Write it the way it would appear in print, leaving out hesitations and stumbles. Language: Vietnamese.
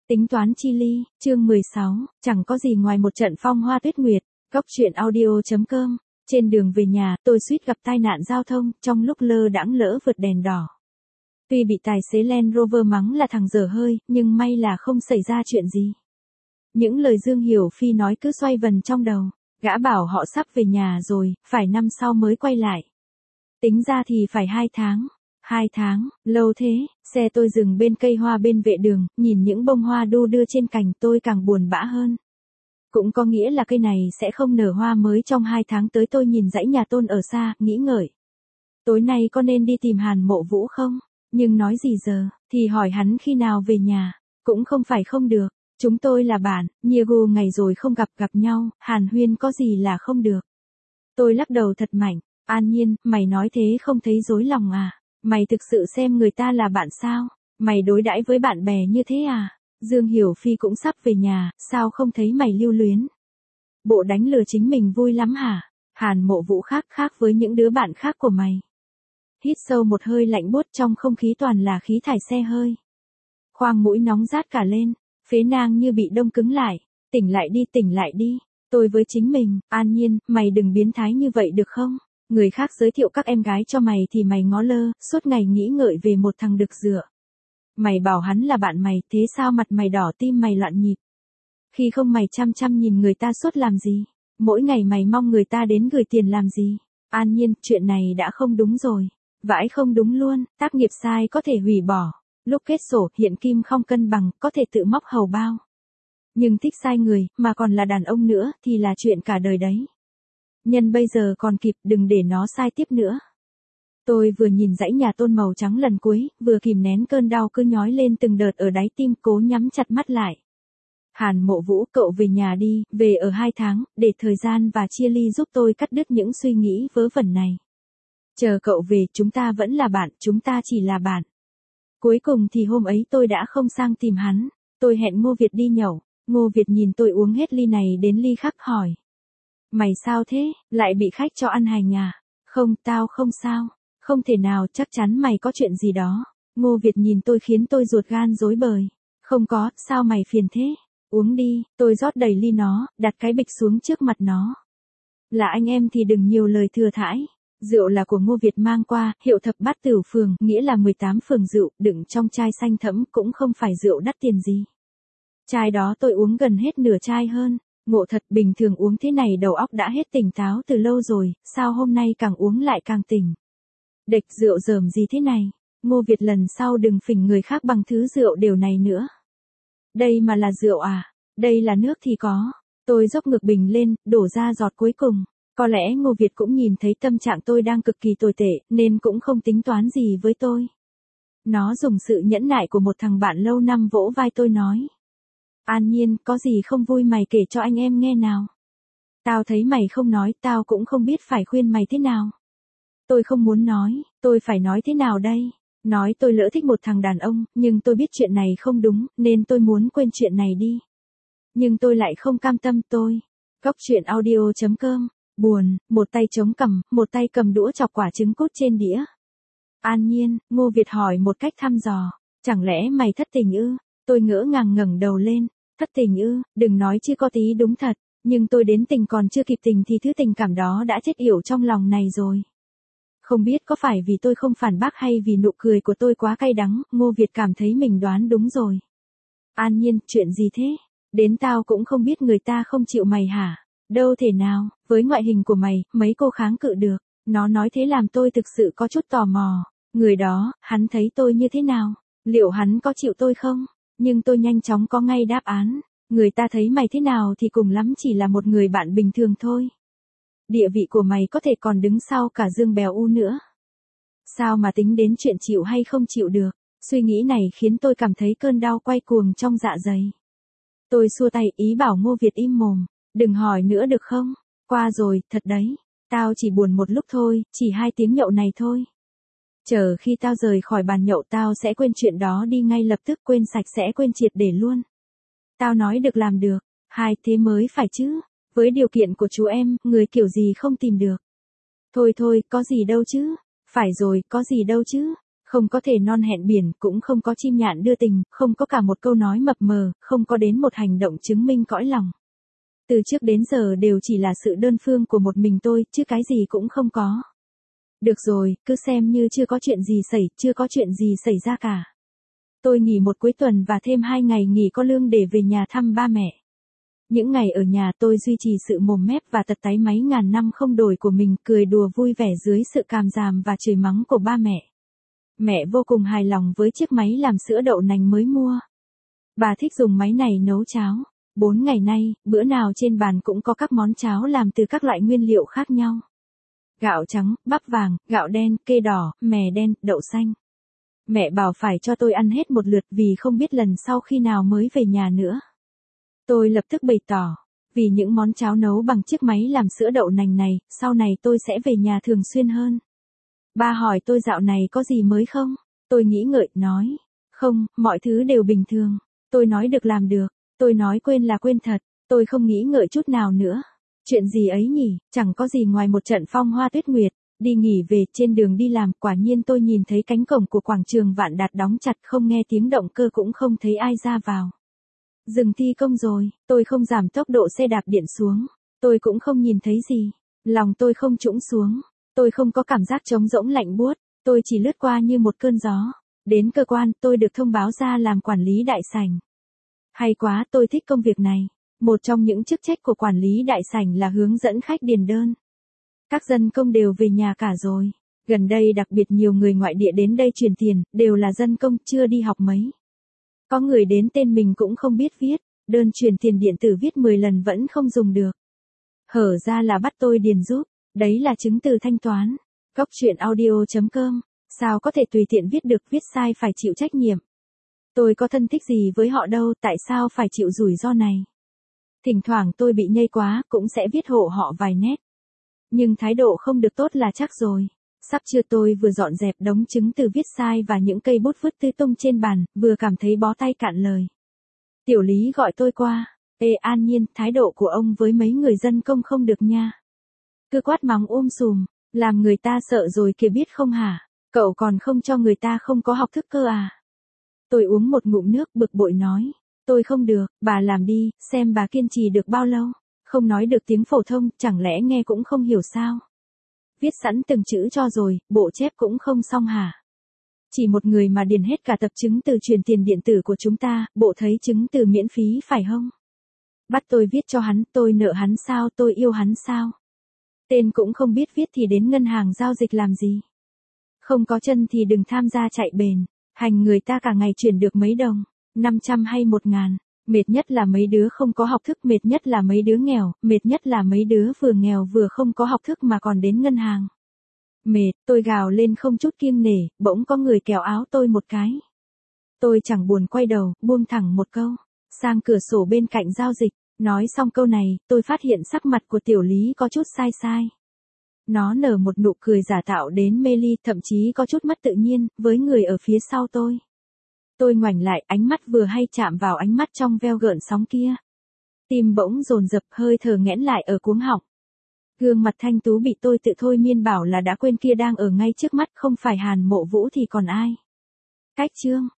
Tính toán chi ly, chương 16, chẳng có gì ngoài một trận phong hoa tuyết nguyệt. Góc truyện audio.com. Trên đường về nhà, tôi suýt gặp tai nạn giao thông, trong lúc lơ đãng lỡ vượt đèn đỏ. Tuy bị tài xế Land Rover mắng là thằng dở hơi, nhưng may là không xảy ra chuyện gì. Những lời Dương Hiểu Phi nói cứ xoay vần trong đầu. Gã bảo họ sắp về nhà rồi, phải năm sau mới quay lại. Tính ra thì phải 2 tháng. 2 tháng, lâu thế. Xe tôi dừng bên cây hoa bên vệ đường, nhìn những bông hoa đu đưa trên cành tôi càng buồn bã hơn. Cũng có nghĩa là cây này sẽ không nở hoa mới trong 2 tháng tới. Tôi nhìn dãy nhà Tôn ở xa, nghĩ ngợi. Tối nay có nên đi tìm Hàn Mộ Vũ không? Nhưng nói gì giờ, thì hỏi hắn khi nào về nhà. Cũng không phải không được. Chúng tôi là bạn, nhiều ngày rồi không gặp nhau, hàn huyên có gì là không được. Tôi lắc đầu thật mạnh. An Nhiên, mày nói thế không thấy rối lòng à? Mày thực sự xem người ta là bạn sao? Mày đối đãi với bạn bè như thế à? Dương Hiểu Phi cũng sắp về nhà, sao không thấy mày lưu luyến? Bộ đánh lừa chính mình vui lắm hả? Hàn Mộ Vũ khác với những đứa bạn khác của mày. Hít sâu một hơi lạnh buốt, trong không khí toàn là khí thải xe hơi. Khoang mũi nóng rát cả lên, phế nang như bị đông cứng lại. Tỉnh lại đi. Tôi với chính mình, An Nhiên, mày đừng biến thái như vậy được không? Người khác giới thiệu các em gái cho mày thì mày ngó lơ, suốt ngày nghĩ ngợi về một thằng đực dựa. Mày bảo hắn là bạn mày, thế sao mặt mày đỏ tim mày loạn nhịp? Khi không mày chăm nhìn người ta suốt làm gì? Mỗi ngày mày mong người ta đến gửi tiền làm gì? An Nhiên, chuyện này đã không đúng rồi. Vãi không đúng luôn, tác nghiệp sai có thể hủy bỏ. Lúc kết sổ, hiện kim không cân bằng, có thể tự móc hầu bao. Nhưng thích sai người, mà còn là đàn ông nữa, thì là chuyện cả đời đấy. Nhân bây giờ còn kịp, đừng để nó sai tiếp nữa. Tôi vừa nhìn dãy nhà Tôn màu trắng lần cuối, vừa kìm nén cơn đau cứ nhói lên từng đợt ở đáy tim, cố nhắm chặt mắt lại. Hàn Mộ Vũ, cậu về nhà đi, về ở 2 tháng, để thời gian và chia ly giúp tôi cắt đứt những suy nghĩ vớ vẩn này. Chờ cậu về, chúng ta vẫn là bạn, chúng ta chỉ là bạn. Cuối cùng thì hôm ấy tôi đã không sang tìm hắn. Tôi hẹn Ngô Việt đi nhậu. Ngô Việt nhìn tôi uống hết ly này đến ly khác hỏi. Mày sao thế, lại bị khách cho ăn hành à? Không, tao không sao. Không thể nào, chắc chắn mày có chuyện gì đó. Ngô Việt nhìn tôi khiến tôi ruột gan rối bời. Không có, sao mày phiền thế? Uống đi, tôi rót đầy ly nó, đặt cái bịch xuống trước mặt nó. Là anh em thì đừng nhiều lời thừa thãi. Rượu là của Ngô Việt mang qua, hiệu Thập Bát Tửu Phường, nghĩa là 18 phường rượu, đựng trong chai xanh thẫm, cũng không phải rượu đắt tiền gì. Chai đó tôi uống gần hết nửa chai hơn. Ngộ thật, bình thường uống thế này đầu óc đã hết tỉnh táo từ lâu rồi, sao hôm nay càng uống lại càng tỉnh. Đệch rượu dởm gì thế này? Ngô Việt lần sau đừng phỉnh người khác bằng thứ rượu đều này nữa. Đây mà là rượu à? Đây là nước thì có. Tôi dốc ngược bình lên, đổ ra giọt cuối cùng. Có lẽ Ngô Việt cũng nhìn thấy tâm trạng tôi đang cực kỳ tồi tệ, nên cũng không tính toán gì với tôi. Nó dùng sự nhẫn nại của một thằng bạn lâu năm vỗ vai tôi nói. An Nhiên, có gì không vui mày kể cho anh em nghe nào. Tao thấy mày không nói, tao cũng không biết phải khuyên mày thế nào. Tôi không muốn nói, tôi phải nói thế nào đây? Nói tôi lỡ thích một thằng đàn ông, nhưng tôi biết chuyện này không đúng, nên tôi muốn quên chuyện này đi. Nhưng tôi lại không cam tâm tôi. Góc truyện audio.com. Buồn, một tay chống cằm, một tay cầm đũa chọc quả trứng cút trên đĩa. An Nhiên, Ngô Việt hỏi một cách thăm dò. Chẳng lẽ mày thất tình ư? Tôi ngỡ ngàng ngẩng đầu lên. Thất tình ư, đừng nói chứ có tí đúng thật. Nhưng tôi đến tình còn chưa kịp tình thì thứ tình cảm đó đã chết yểu trong lòng này rồi. Không biết có phải vì tôi không phản bác hay vì nụ cười của tôi quá cay đắng, Ngô Việt cảm thấy mình đoán đúng rồi. An Nhiên, chuyện gì thế? Đến tao cũng không biết người ta không chịu mày hả? Đâu thể nào, với ngoại hình của mày, mấy cô kháng cự được. Nó nói thế làm tôi thực sự có chút tò mò. Người đó, hắn thấy tôi như thế nào? Liệu hắn có chịu tôi không? Nhưng tôi nhanh chóng có ngay đáp án. Người ta thấy mày thế nào thì cùng lắm chỉ là một người bạn bình thường thôi. Địa vị của mày có thể còn đứng sau cả Dương Bèo U nữa. Sao mà tính đến chuyện chịu hay không chịu được? Suy nghĩ này khiến tôi cảm thấy cơn đau quay cuồng trong dạ dày. Tôi xua tay ý bảo Ngô Việt im mồm. Đừng hỏi nữa được không? Qua rồi, thật đấy. Tao chỉ buồn một lúc thôi, chỉ 2 tiếng nhậu này thôi. Chờ khi tao rời khỏi bàn nhậu tao sẽ quên chuyện đó đi ngay lập tức, quên sạch sẽ, quên triệt để luôn. Tao nói được làm được. Thế mới phải chứ. Với điều kiện của chú em, người kiểu gì không tìm được. Thôi, có gì đâu chứ. Phải rồi, có gì đâu chứ. Không có thể non hẹn biển, cũng không có chim nhạn đưa tình, không có cả một câu nói mập mờ, không có đến một hành động chứng minh cõi lòng. Từ trước đến giờ đều chỉ là sự đơn phương của một mình tôi, chứ cái gì cũng không có. Được rồi, cứ xem như chưa có chuyện gì chưa có chuyện gì xảy ra cả. Tôi nghỉ một cuối tuần và thêm 2 ngày nghỉ có lương để về nhà thăm ba mẹ. Những ngày ở nhà tôi duy trì sự mồm mép và tật táy máy ngàn năm không đổi của mình, cười đùa vui vẻ dưới sự càm ràm và chửi mắng của ba mẹ. Mẹ vô cùng hài lòng với chiếc máy làm sữa đậu nành mới mua. Bà thích dùng máy này nấu cháo. 4 ngày nay, bữa nào trên bàn cũng có các món cháo làm từ các loại nguyên liệu khác nhau. Gạo trắng, bắp vàng, gạo đen, kê đỏ, mè đen, đậu xanh. Mẹ bảo phải cho tôi ăn hết một lượt vì không biết lần sau khi nào mới về nhà nữa. Tôi lập tức bày tỏ, vì những món cháo nấu bằng chiếc máy làm sữa đậu nành này, sau này tôi sẽ về nhà thường xuyên hơn. Ba hỏi tôi dạo này có gì mới không? Tôi nghĩ ngợi, nói, không, mọi thứ đều bình thường. Tôi nói được làm được, tôi nói quên là quên thật, tôi không nghĩ ngợi chút nào nữa. Chuyện gì ấy nhỉ, chẳng có gì ngoài một trận phong hoa tuyết nguyệt. Đi nghỉ về, trên đường đi làm, quả nhiên tôi nhìn thấy cánh cổng của quảng trường Vạn Đạt đóng chặt, không nghe tiếng động cơ cũng không thấy ai ra vào. Dừng thi công rồi, tôi không giảm tốc độ xe đạp điện xuống. Tôi cũng không nhìn thấy gì. Lòng tôi không trũng xuống. Tôi không có cảm giác trống rỗng lạnh buốt. Tôi chỉ lướt qua như một cơn gió. Đến cơ quan, tôi được thông báo ra làm quản lý đại sảnh. Hay quá, tôi thích công việc này. Một trong những chức trách của quản lý đại sảnh là hướng dẫn khách điền đơn. Các dân công đều về nhà cả rồi. Gần đây đặc biệt nhiều người ngoại địa đến đây truyền tiền, đều là dân công, chưa đi học mấy. Có người đến tên mình cũng không biết viết, đơn truyền tiền điện tử viết 10 lần vẫn không dùng được. Hở ra là bắt tôi điền giúp, đấy là chứng từ thanh toán. Góc truyện audio.com, sao có thể tùy tiện viết được, viết sai phải chịu trách nhiệm. Tôi có thân thích gì với họ đâu, tại sao phải chịu rủi ro này. Thỉnh thoảng tôi bị nhây quá, cũng sẽ viết hộ họ vài nét. Nhưng thái độ không được tốt là chắc rồi. Sắp trưa tôi vừa dọn dẹp đống chứng từ viết sai và những cây bút vứt tứ tung trên bàn, vừa cảm thấy bó tay cạn lời. Tiểu lý gọi tôi qua. Ê An Nhiên, thái độ của ông với mấy người dân công không được nha. Cứ quát mắng sùm, làm người ta sợ rồi kìa biết không hả? Cậu còn không cho người ta không có học thức cơ à? Tôi uống một ngụm nước bực bội nói. Tôi không được, bà làm đi, xem bà kiên trì được bao lâu. Không nói được tiếng phổ thông, chẳng lẽ nghe cũng không hiểu sao? Viết sẵn từng chữ cho rồi, bộ chép cũng không xong hả? Chỉ một người mà điền hết cả tập chứng từ truyền tiền điện tử của chúng ta, bộ thấy chứng từ miễn phí phải không? Bắt tôi viết cho hắn, tôi nợ hắn sao, tôi yêu hắn sao? Tên cũng không biết viết thì đến ngân hàng giao dịch làm gì? Không có chân thì đừng tham gia chạy bền, hành người ta cả ngày chuyển được mấy đồng, 500 hay 1.000. Mệt nhất là mấy đứa không có học thức, mệt nhất là mấy đứa nghèo, mệt nhất là mấy đứa vừa nghèo vừa không có học thức mà còn đến ngân hàng. Mệt, tôi gào lên không chút kiêng nể, bỗng có người kéo áo tôi một cái. Tôi chẳng buồn quay đầu, buông thẳng một câu, sang cửa sổ bên cạnh giao dịch. Nói xong câu này, tôi phát hiện sắc mặt của tiểu lý có chút sai sai. Nó nở một nụ cười giả tạo đến mê ly, thậm chí có chút mất tự nhiên, với người ở phía sau tôi. Tôi ngoảnh lại, ánh mắt vừa hay chạm vào ánh mắt trong veo gợn sóng kia. Tim bỗng dồn dập, hơi thở nghẽn lại ở cuống họng. Gương mặt thanh tú bị tôi tự thôi miên bảo là đã quên kia đang ở ngay trước mắt, không phải Hàn Mộ Vũ thì còn ai. Cách chương